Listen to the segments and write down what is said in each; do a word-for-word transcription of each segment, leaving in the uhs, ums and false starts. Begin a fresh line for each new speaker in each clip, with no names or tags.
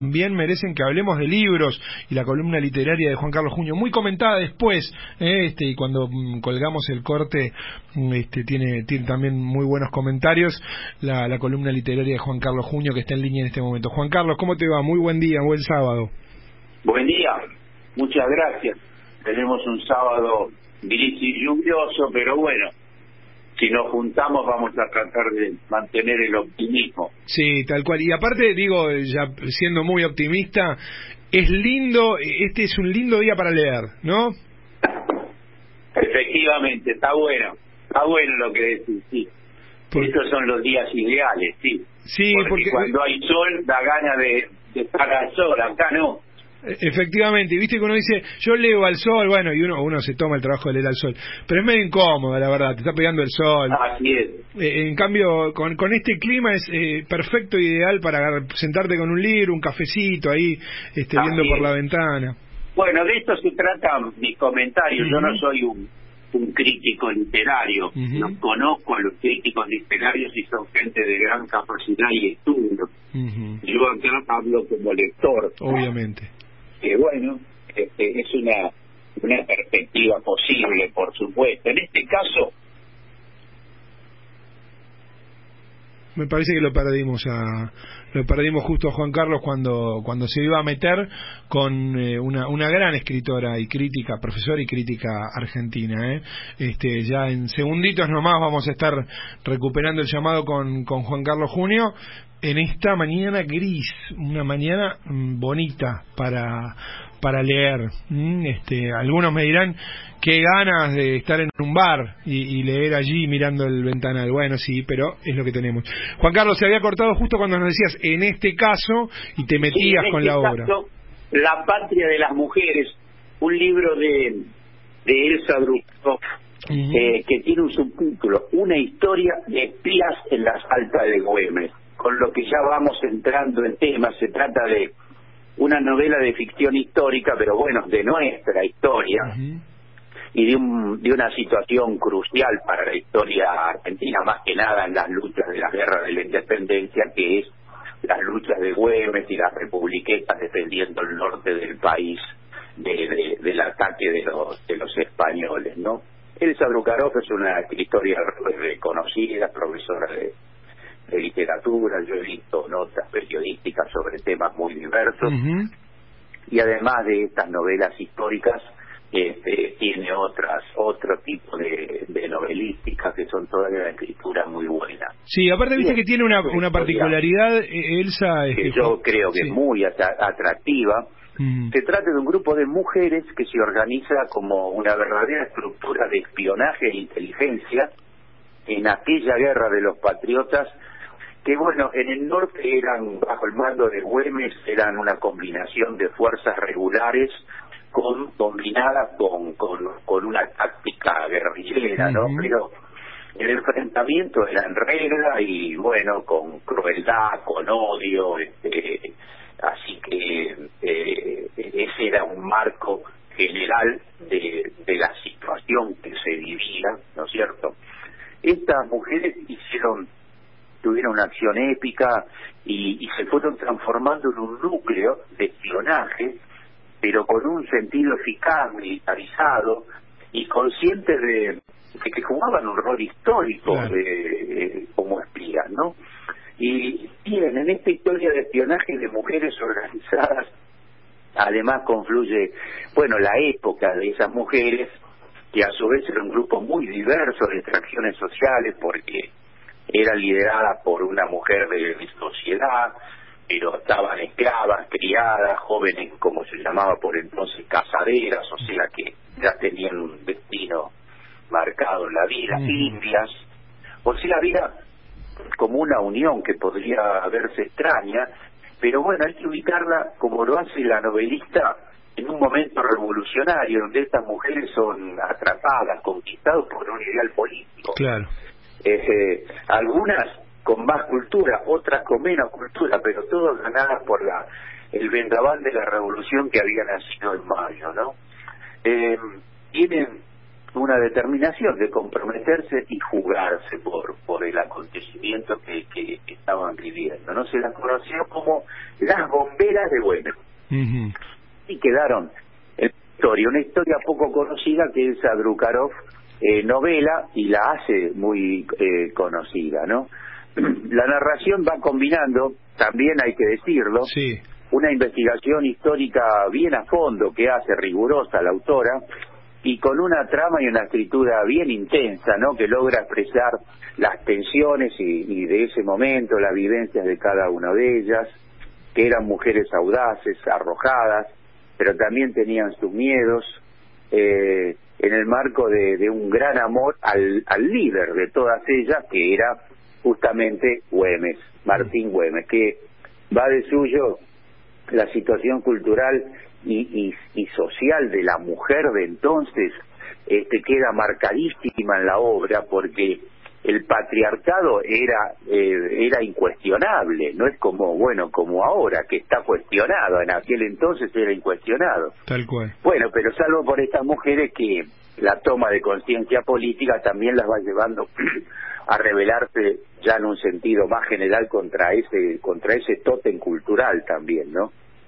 Bien merecen que hablemos de libros y la columna literaria de Juan Carlos Junio, muy comentada después, eh, este y cuando mm, colgamos el corte, este tiene, tiene también muy buenos comentarios la, la columna literaria de Juan Carlos Junio, que está en línea en este momento. Juan Carlos, ¿cómo te va? Muy buen día, buen sábado.
Buen día, muchas gracias. Tenemos un sábado gris y lluvioso, pero bueno, si nos juntamos vamos a tratar de mantener el optimismo.
Sí, tal cual. Y aparte, digo, ya siendo muy optimista, es lindo, este es un lindo día para leer, ¿no?
Efectivamente, está bueno, está bueno lo que decís, sí. Por... Estos son los días ideales, sí.
Sí,
porque,
porque
cuando hay sol da ganas de, de estar al sol, acá no.
Efectivamente, y viste que uno dice, yo leo al sol, bueno, y uno uno se toma el trabajo de leer al sol, pero es medio incómodo, la verdad, te está pegando el sol.
Así es.
Eh, en cambio, con, con este clima es eh, perfecto, ideal para sentarte con un libro, un cafecito ahí, este, viendo por la ventana.
Bueno, de esto se trata mis comentarios. Uh-huh. Yo no soy un, un crítico literario, uh-huh. No conozco a los críticos literarios y son gente de gran capacidad y estudio. Uh-huh. Yo acá hablo como lector.
Obviamente.
Que bueno, este, es una una perspectiva posible, por supuesto. En este caso,
me parece que lo perdimos a lo perdimos justo a Juan Carlos cuando cuando se iba a meter con eh, una una gran escritora y crítica, profesora y crítica argentina, ¿eh? Este, ya en segunditos nomás vamos a estar recuperando el llamado con con Juan Carlos Junio en esta mañana gris, una mañana mm, bonita para para leer. Mm, este, algunos me dirán qué ganas de estar en un bar y, y leer allí mirando el ventanal. Bueno, sí, pero es lo que tenemos. Juan Carlos, se había cortado justo cuando nos decías en este caso y te metías sí, con
este
la obra.
Caso, La patria de las mujeres, un libro de, de Elsa Druckhoff, uh-huh. eh, que tiene un subtítulo, Una historia de espías en las altas de Güemes. Con lo que ya vamos entrando en temas, se trata de una novela de ficción histórica, pero bueno, de nuestra historia, uh-huh. y de, un, de una situación crucial para la historia argentina, más que nada en las luchas de la guerra de la independencia, que es las luchas de Güemes y las republiquetas defendiendo el norte del país de, de, del ataque de los, de los españoles, ¿no? Elsa Druckhoff es una escritora reconocida, profesora de de literatura, yo he visto notas periodísticas sobre temas muy diversos, uh-huh. y además de estas novelas históricas, este, tiene otras otro tipo de, de novelísticas que son todas de la escritura muy buena.
Sí, aparte viste que tiene una, una particularidad, Elsa,
que este, yo creo que sí. es muy atractiva. Uh-huh. Se trata de un grupo de mujeres que se organiza como una verdadera estructura de espionaje e inteligencia en aquella guerra de los patriotas, que bueno, en el norte eran, bajo el mando de Güemes, eran una combinación de fuerzas regulares con combinadas con, con, con una táctica guerrillera, ¿no? Uh-huh. Pero el enfrentamiento era en regla y bueno, con crueldad, con odio, este, así que eh, ese era un marco general de, de la situación que se vivía, ¿no es cierto? Estas mujeres hicieron, tuvieron una acción épica y, y se fueron transformando en un núcleo de espionaje, pero con un sentido eficaz, militarizado y consciente de, de que jugaban un rol histórico, claro. de, de, como espías, ¿no? Y bien, en esta historia de espionaje de mujeres organizadas, además confluye, bueno, la época de esas mujeres, que a su vez era un grupo muy diverso de extracciones sociales, porque era liderada por una mujer de mi sociedad, pero estaban esclavas, criadas, jóvenes, como se llamaba por entonces, casaderas, o sea que ya tenían un destino marcado en la vida, uh-huh. indias, o sea, había como una unión que podría verse extraña, pero bueno, hay que ubicarla, como lo hace la novelista, en un momento revolucionario, donde estas mujeres son atrapadas, conquistadas por un ideal político.
Claro.
Eh, algunas con más cultura, otras con menos cultura, pero todas ganadas por la el vendaval de la revolución que había nacido en mayo, ¿no? Eh, tienen una determinación de comprometerse y jugarse por por el acontecimiento que, que estaban viviendo, ¿no? Se las conoció como las bomberas de Güemes.
Uh-huh.
Y quedaron en la historia, una historia poco conocida que Elsa Drukarov eh, novela y la hace muy eh, conocida, ¿no? La narración va combinando, también hay que decirlo,
sí.
una investigación histórica bien a fondo que hace rigurosa la autora, y con una trama y una escritura bien intensa, ¿no? Que logra expresar las tensiones y, y de ese momento, las vivencias de cada una de ellas, que eran mujeres audaces, arrojadas, pero también tenían sus miedos, eh, en el marco de, de un gran amor al, al líder de todas ellas, que era justamente Güemes, Martín Güemes, que va de suyo la situación cultural y, y, y social de la mujer de entonces, este, queda marcadísima en la obra, porque el patriarcado era eh, era incuestionable, no es como, bueno, como ahora, que está cuestionado, en aquel entonces era incuestionado.
Tal cual.
Bueno, pero salvo por estas mujeres que la toma de conciencia política también las va llevando a rebelarse ya en un sentido más general contra ese contra ese tótem cultural también, ¿no?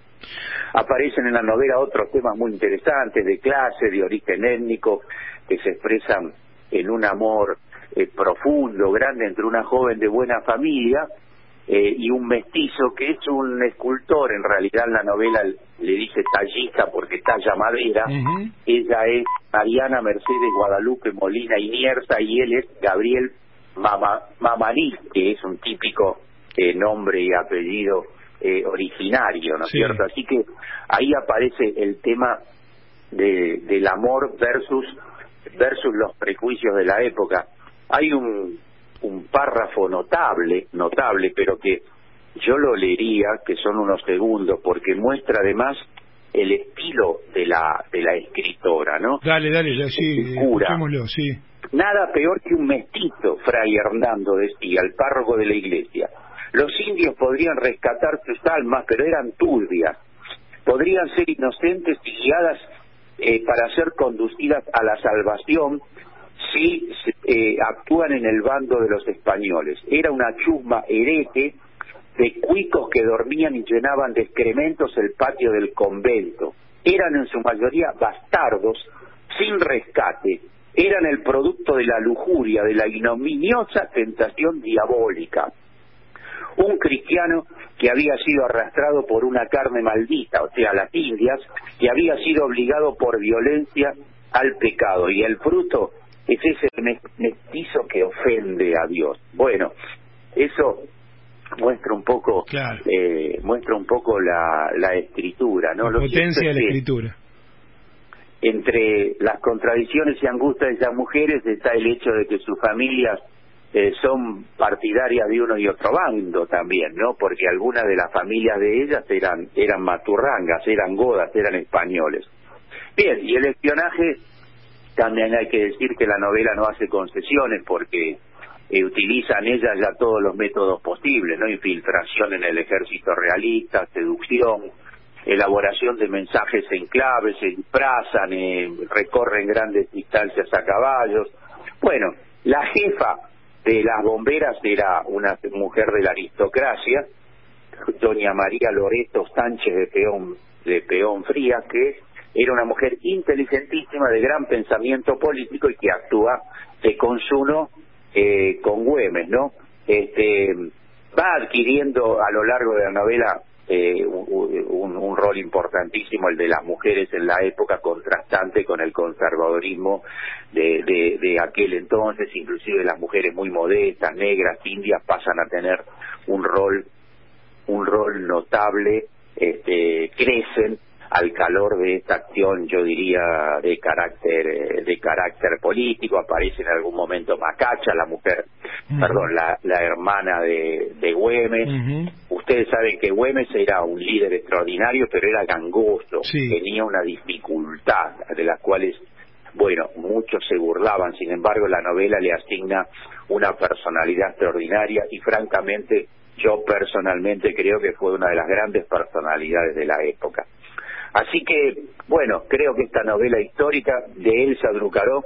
Aparecen en la novela otros temas muy interesantes de clase, de origen étnico, que se expresan en un amor eh, profundo, grande entre una joven de buena familia eh, y un mestizo que es un escultor. En realidad en la novela le dice tallista porque talla madera. Uh-huh. Ella es Mariana Mercedes Guadalupe Molina Inierza y él es Gabriel Mama, Mamaní, que es un típico eh, nombre y apellido eh, originario, ¿no es sí. cierto? Así que ahí aparece el tema de, del amor versus versus los prejuicios de la época. Hay un, un párrafo notable, notable, pero que yo lo leería, que son unos segundos, porque muestra además el estilo de la de la escritora, ¿no?
Dale, dale, ya, sí, escuchémoslo, sí.
Nada peor que un mestizo, Fray Hernando decía, el párroco de la iglesia. Los indios podrían rescatar sus almas, pero eran turbias. Podrían ser inocentes y guiadas eh, para ser conducidas a la salvación si eh, actúan en el bando de los españoles. Era una chusma hereje de cuicos que dormían y llenaban de excrementos el patio del convento. Eran en su mayoría bastardos, sin rescate. Eran el producto de la lujuria, de la ignominiosa tentación diabólica. Un cristiano que había sido arrastrado por una carne maldita, o sea, las Indias, y había sido obligado por violencia al pecado, y el fruto es ese mestizo que ofende a Dios. Bueno, eso muestra un poco, claro. eh, muestra un poco la, la escritura, ¿no?
La potencia de la escritura.
Entre las contradicciones y angustias de esas mujeres está el hecho de que sus familias eh, son partidarias de uno y otro bando también, ¿no? Porque algunas de las familias de ellas eran eran maturrangas, eran godas, eran españoles. Bien, y el espionaje, también hay que decir que la novela no hace concesiones porque eh, utilizan ellas ya todos los métodos posibles, ¿no? Infiltración en el ejército realista, seducción, elaboración de mensajes en clave, se disfrazan, eh, recorren grandes distancias a caballos. Bueno, la jefa de las bomberas era una mujer de la aristocracia, doña María Loreto Sánchez de Peón, de Peón Frías, que era una mujer inteligentísima, de gran pensamiento político y que actúa de consuno eh, con Güemes, ¿no? Este, va adquiriendo a lo largo de la novela Eh, un, un rol importantísimo el de las mujeres en la época, contrastante con el conservadorismo de, de, de aquel entonces. Inclusive las mujeres muy modestas, negras, indias, pasan a tener un rol un rol notable, este, crecen al calor de esta acción, yo diría, de carácter de carácter político. Aparece en algún momento Macacha, la mujer, uh-huh. perdón, la, la hermana de, de Güemes. Uh-huh. Ustedes saben que Güemes era un líder extraordinario, pero era gangoso, sí. tenía una dificultad de las cuales, bueno, muchos se burlaban. Sin embargo, la novela le asigna una personalidad extraordinaria y, francamente, yo personalmente creo que fue una de las grandes personalidades de la época. Así que, bueno, creo que esta novela histórica de Elsa Drukarov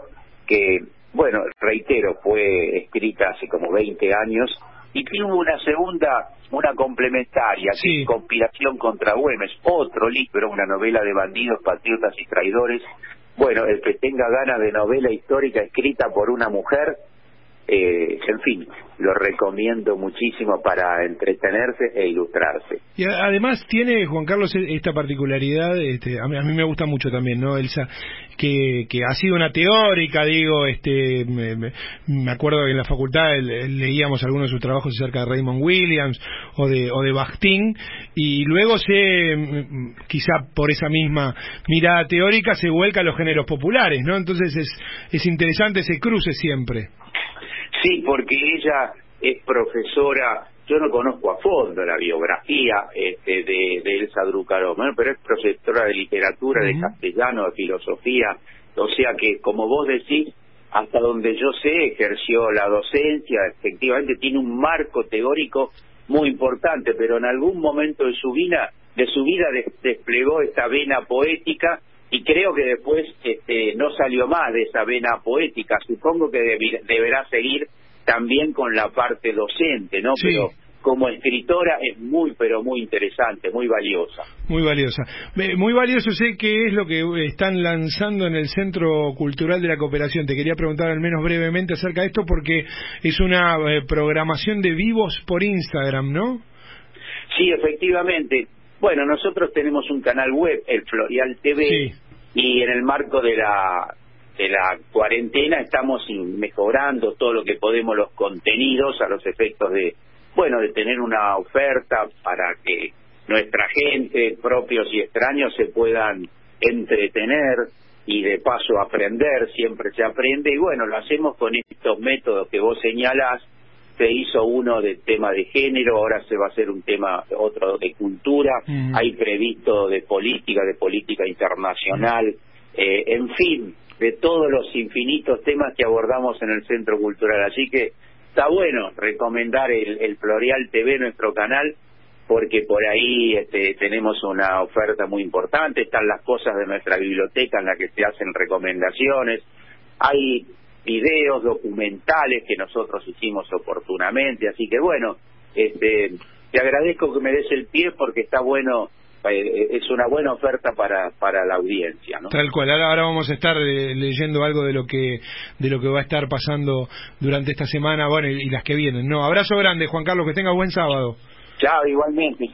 que, bueno, reitero, fue escrita hace como veinte años, y tiene una segunda, una complementaria,
sí.
que es Conspiración contra Güemes, otro libro, una novela de bandidos, patriotas y traidores. Bueno, el que tenga ganas de novela histórica escrita por una mujer, eh, en fin, lo recomiendo muchísimo para entretenerse e ilustrarse.
Y además tiene, Juan Carlos, esta particularidad, este, a mí, a mí me gusta mucho también, ¿no? Elsa, que, que ha sido una teórica, digo, este, me, me, me acuerdo que en la facultad le, leíamos algunos de sus trabajos acerca de Raymond Williams o de, o de Bakhtin, y luego se, quizá por esa misma mirada teórica, se vuelca a los géneros populares, ¿no? Entonces es, es interesante ese cruce siempre.
Sí, porque ella es profesora, yo no conozco a fondo la biografía este, de, de Elsa Druckaró, ¿no? Pero es profesora de literatura, uh-huh. de castellano, de filosofía, o sea que, como vos decís, hasta donde yo sé, ejerció la docencia, efectivamente tiene un marco teórico muy importante, pero en algún momento de su vida, de su vida des- desplegó esta vena poética, y creo que después este, no salió más de esa vena poética. Supongo que debi- deberá seguir también con la parte docente, ¿no?
Sí.
Pero como escritora es muy, pero muy interesante, muy valiosa.
Muy valiosa. Muy valioso, sé que es lo que están lanzando en el Centro Cultural de la Cooperación. Te quería preguntar al menos brevemente acerca de esto, porque es una eh, programación de vivos por Instagram, ¿no?
Sí, efectivamente. Bueno, nosotros tenemos un canal web, el Florial T V, sí. Y en el marco de la de la cuarentena estamos mejorando todo lo que podemos los contenidos a los efectos de, bueno, de tener una oferta para que nuestra gente, propios y extraños, se puedan entretener y de paso aprender, siempre se aprende, y bueno, lo hacemos con estos métodos que vos señalás. Se hizo uno de tema de género, ahora se va a hacer un tema, otro de cultura, uh-huh. Hay previsto de política, de política internacional, uh-huh. eh, en fin, de todos los infinitos temas que abordamos en el Centro Cultural. Así que está bueno recomendar el, el Florial T V, nuestro canal, porque por ahí este, tenemos una oferta muy importante, están las cosas de nuestra biblioteca en la que se hacen recomendaciones, hay videos documentales que nosotros hicimos oportunamente, así que bueno, este, te agradezco que me des el pie porque está bueno, eh, es una buena oferta para para la audiencia, ¿no?
Tal cual. Ahora, ahora vamos a estar eh, leyendo algo de lo que de lo que va a estar pasando durante esta semana, bueno, y, y las que vienen. No, abrazo grande, Juan Carlos, que tenga buen sábado.
Chao, igualmente.